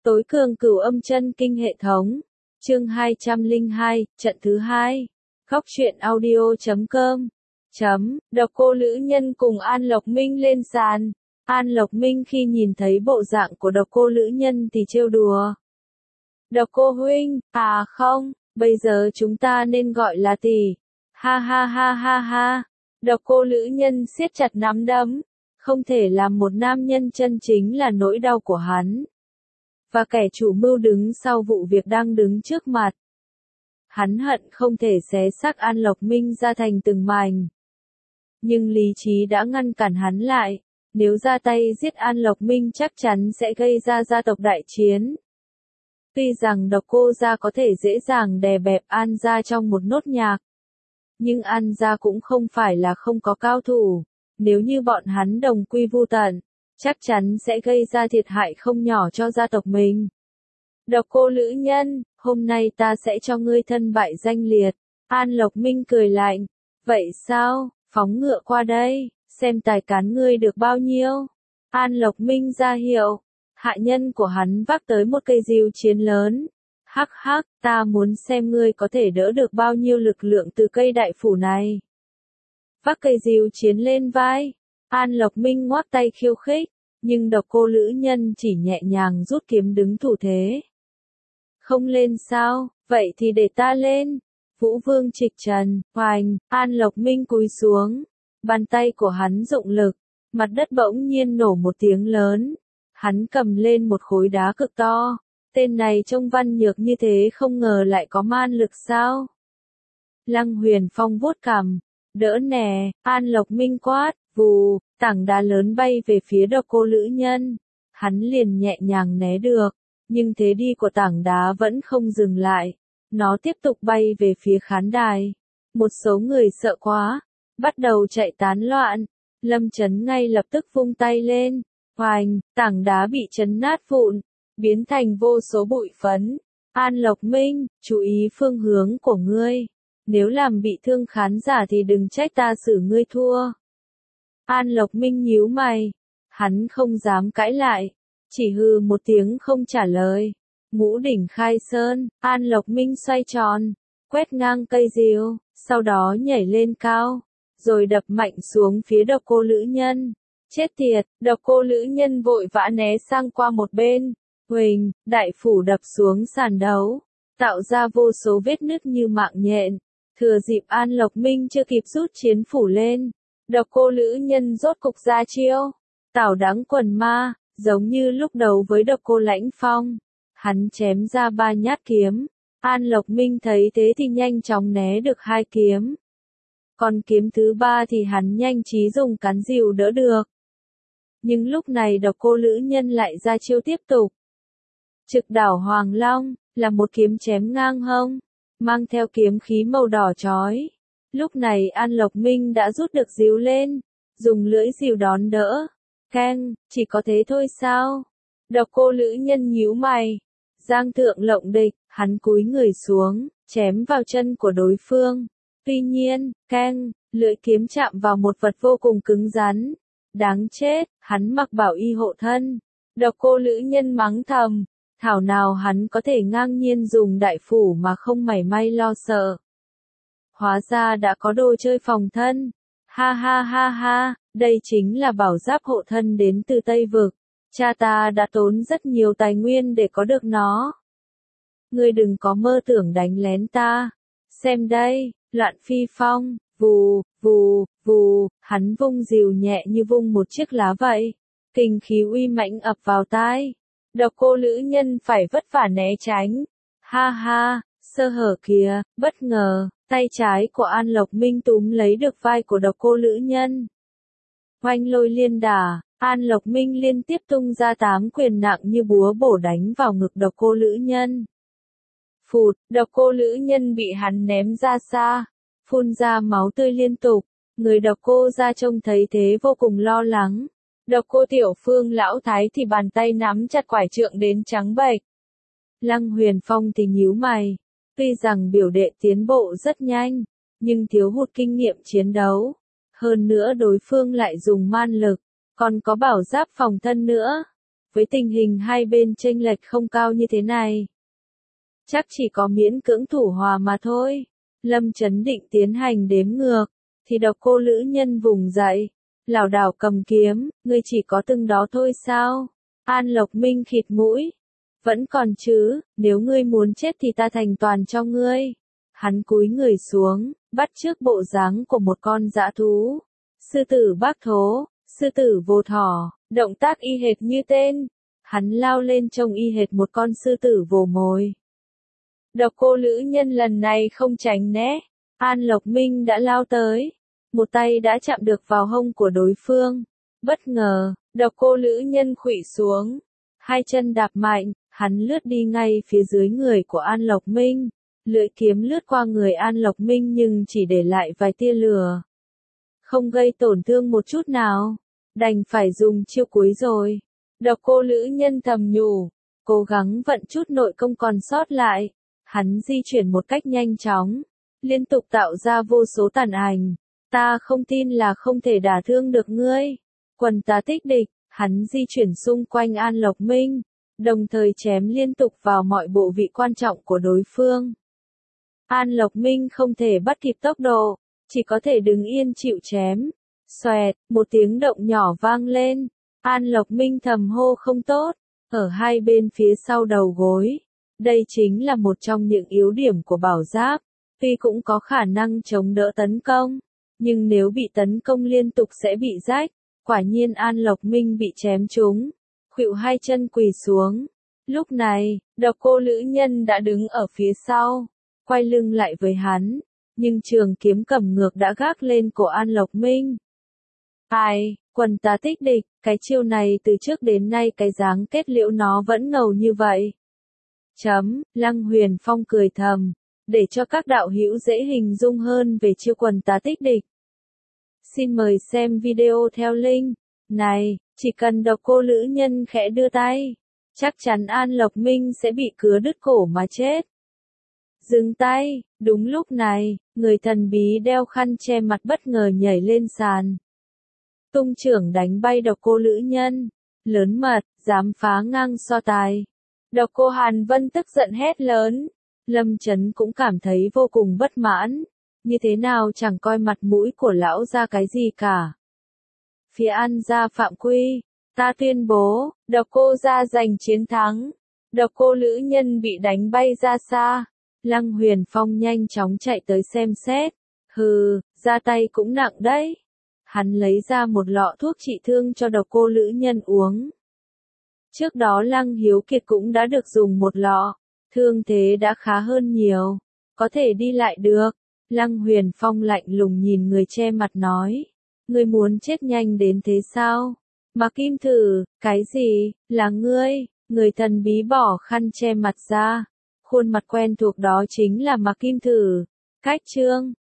Tối cường cửu âm chân kinh hệ thống. Chương 202, trận thứ 2. Góc truyện audio.com. Độc Cô Lữ Nhân cùng An Lộc Minh lên sàn. An Lộc Minh khi nhìn thấy bộ dạng của Độc Cô Lữ Nhân thì trêu đùa. Độc Cô huynh, à không, bây giờ chúng ta nên gọi là tỷ. Ha ha ha ha ha. Độc Cô Lữ Nhân siết chặt nắm đấm. Không thể làm một nam nhân chân chính là nỗi đau của hắn. Và kẻ chủ mưu đứng sau vụ việc đang đứng trước mặt. Hắn hận không thể xé xác An Lộc Minh ra thành từng mảnh. Nhưng lý trí đã ngăn cản hắn lại. Nếu ra tay giết An Lộc Minh chắc chắn sẽ gây ra gia tộc đại chiến. Tuy rằng Độc Cô gia có thể dễ dàng đè bẹp An gia trong một nốt nhạc. Nhưng An gia cũng không phải là không có cao thủ. Nếu như bọn hắn đồng quy vu tận, chắc chắn sẽ gây ra thiệt hại không nhỏ cho gia tộc mình. Độc Cô Lữ Nhân, hôm nay ta sẽ cho ngươi thân bại danh liệt. An Lộc Minh cười lạnh. Vậy sao, phóng ngựa qua đây, xem tài cán ngươi được bao nhiêu. An Lộc Minh ra hiệu. Hạ nhân của hắn vác tới một cây diều chiến lớn. Hắc hắc, ta muốn xem ngươi có thể đỡ được bao nhiêu lực lượng từ cây đại phủ này. Vác cây diều chiến lên vai. An Lộc Minh ngoác tay khiêu khích, nhưng Độc Cô Lữ Nhân chỉ nhẹ nhàng rút kiếm đứng thủ thế. Không lên sao, vậy thì để ta lên. Vũ Vương trịch trần, hoành, An Lộc Minh cúi xuống. Bàn tay của hắn dụng lực, mặt đất bỗng nhiên nổ một tiếng lớn. Hắn cầm lên một khối đá cực to. Tên này trông văn nhược như thế không ngờ lại có man lực sao. Lăng Huyền Phong vuốt cằm. Đỡ nè, An Lộc Minh quát, vù, tảng đá lớn bay về phía Độc Cô Lữ Nhân. Hắn liền nhẹ nhàng né được, nhưng thế đi của tảng đá vẫn không dừng lại. Nó tiếp tục bay về phía khán đài. Một số người sợ quá, bắt đầu chạy tán loạn. Lâm Chấn ngay lập tức vung tay lên, hoành, tảng đá bị chấn nát vụn, biến thành vô số bụi phấn. An Lộc Minh, chú ý phương hướng của ngươi. Nếu làm bị thương khán giả thì đừng trách ta xử ngươi thua. An Lộc Minh nhíu mày. Hắn không dám cãi lại. Chỉ hừ một tiếng không trả lời. Ngũ đỉnh khai sơn, An Lộc Minh xoay tròn. Quét ngang cây diều, sau đó nhảy lên cao. Rồi đập mạnh xuống phía Độc Cô Lữ Nhân. Chết tiệt, Độc Cô Lữ Nhân vội vã né sang qua một bên. Huỳnh, đại phủ đập xuống sàn đấu. Tạo ra vô số vết nứt như mạng nhện. Thừa dịp An Lộc Minh chưa kịp rút chiến phủ lên, Độc Cô Lữ Nhân rốt cục ra chiêu. Tảo đắng quần ma, giống như lúc đầu với Độc Cô Lãnh Phong. Hắn chém ra 3 nhát kiếm. An Lộc Minh thấy thế thì nhanh chóng né được 2 kiếm. Còn kiếm thứ 3 thì hắn nhanh trí dùng cán dìu đỡ được. Nhưng lúc này Độc Cô Lữ Nhân lại ra chiêu tiếp tục. Trực đảo Hoàng Long, là một kiếm chém ngang hông. Mang theo kiếm khí màu đỏ chói. Lúc này An Lộc Minh đã rút được dìu lên, dùng lưỡi dìu đón đỡ. Keng, chỉ có thế thôi sao? Độc Cô Lữ Nhân nhíu mày. Giang thượng lộng địch, hắn cúi người xuống, chém vào chân của đối phương. Tuy nhiên, keng, lưỡi kiếm chạm vào một vật vô cùng cứng rắn. Đáng chết, hắn mặc bảo y hộ thân. Độc Cô Lữ Nhân mắng thầm. Thảo nào hắn có thể ngang nhiên dùng đại phủ mà không mảy may lo sợ. Hóa ra đã có đồ chơi phòng thân. Ha ha ha ha, đây chính là bảo giáp hộ thân đến từ Tây Vực. Cha ta đã tốn rất nhiều tài nguyên để có được nó. Ngươi đừng có mơ tưởng đánh lén ta. Xem đây, loạn phi phong, vù, vù, vù, hắn vung dìu nhẹ như vung một chiếc lá vậy. Kinh khí uy mãnh ập vào tai. Độc Cô Lữ Nhân phải vất vả né tránh. Ha ha, sơ hở kìa, bất ngờ, tay trái của An Lộc Minh túm lấy được vai của Độc Cô Lữ Nhân. Oanh lôi liên đả, An Lộc Minh liên tiếp tung ra 8 quyền nặng như búa bổ đánh vào ngực Độc Cô Lữ Nhân. Phụt, Độc Cô Lữ Nhân bị hắn ném ra xa, phun ra máu tươi liên tục. Người Độc Cô ra trông thấy thế vô cùng lo lắng. Độc Cô Tiểu Phương lão thái thì bàn tay nắm chặt quải trượng đến trắng bệch. Lăng Huyền Phong thì nhíu mày. Tuy rằng biểu đệ tiến bộ rất nhanh, nhưng thiếu hụt kinh nghiệm chiến đấu. Hơn nữa đối phương lại dùng man lực, còn có bảo giáp phòng thân nữa. Với tình hình hai bên chênh lệch không cao như thế này, chắc chỉ có miễn cưỡng thủ hòa mà thôi. Lâm Chấn định tiến hành đếm ngược, thì Độc Cô Lữ Nhân vùng dậy, lảo đảo cầm kiếm, ngươi chỉ có từng đó thôi sao? An Lộc Minh khịt mũi, vẫn còn chứ, nếu ngươi muốn chết thì ta thành toàn cho ngươi. Hắn cúi người xuống, bắt chước bộ dáng của một con dã thú. Sư tử Bác Thố, sư tử Vô Thỏ, động tác y hệt như tên. Hắn lao lên trông y hệt một con sư tử vồ mồi. Độc Cô Lữ Nhân lần này không tránh né, An Lộc Minh đã lao tới, một tay đã chạm được vào hông của đối phương. Bất ngờ, Độc Cô Lữ Nhân khuỵu xuống, hai chân đạp mạnh, hắn lướt đi ngay phía dưới người của An Lộc Minh. Lưỡi kiếm lướt qua người An Lộc Minh nhưng chỉ để lại vài tia lửa, không gây tổn thương một chút nào. Đành phải dùng chiêu cuối rồi. Độc Cô Lữ Nhân thầm nhủ, cố gắng vận chút nội công còn sót lại. Hắn di chuyển một cách nhanh chóng, liên tục tạo ra vô số tàn ảnh. Ta không tin là không thể đả thương được ngươi. Quần tá tích địch, hắn di chuyển xung quanh An Lộc Minh, đồng thời chém liên tục vào mọi bộ vị quan trọng của đối phương. An Lộc Minh không thể bắt kịp tốc độ, chỉ có thể đứng yên chịu chém. Xoẹt, một tiếng động nhỏ vang lên. An Lộc Minh thầm hô không tốt, ở hai bên phía sau đầu gối. Đây chính là một trong những yếu điểm của bảo giáp, tuy cũng có khả năng chống đỡ tấn công, nhưng nếu bị tấn công liên tục sẽ bị rách. Quả nhiên An Lộc Minh bị chém trúng, khuỵu hai chân quỳ xuống. Lúc này, Độc Cô Lữ Nhân đã đứng ở phía sau, quay lưng lại với hắn, nhưng trường kiếm cầm ngược đã gác lên cổ An Lộc Minh. Ai, quần tá tích địch, cái chiêu này từ trước đến nay cái dáng kết liễu nó vẫn ngầu như vậy. Lăng Huyền Phong cười thầm, để cho các đạo hữu dễ hình dung hơn về chiêu quần tá tích địch. Xin mời xem video theo link này, chỉ cần Độc Cô Lữ Nhân khẽ đưa tay, chắc chắn An Lộc Minh sẽ bị cứa đứt cổ mà chết. Dừng tay, đúng lúc này, người thần bí đeo khăn che mặt bất ngờ nhảy lên sàn. Tung chưởng đánh bay Độc Cô Lữ Nhân, lớn mật, dám phá ngang so tài. Độc Cô Hàn Vân tức giận hét lớn, Lâm Chấn cũng cảm thấy vô cùng bất mãn, như thế nào chẳng coi mặt mũi của lão ra cái gì cả. Phía An gia phạm quy, ta tuyên bố, Độc Cô gia giành chiến thắng, Độc Cô Lữ Nhân bị đánh bay ra xa. Lăng Huyền Phong nhanh chóng chạy tới xem xét, hừ, ra tay cũng nặng đấy. Hắn lấy ra một lọ thuốc trị thương cho Độc Cô Lữ Nhân uống. Trước đó Lăng Hiếu Kiệt cũng đã được dùng một lọ, thương thế đã khá hơn nhiều, có thể đi lại được. Lăng Huyền Phong lạnh lùng nhìn người che mặt nói, ngươi muốn chết nhanh đến thế sao? Mạc Kim Thử, cái gì, là ngươi? Người thần bí bỏ khăn che mặt ra, khuôn mặt quen thuộc đó chính là Mạc Kim Thử. Cách chương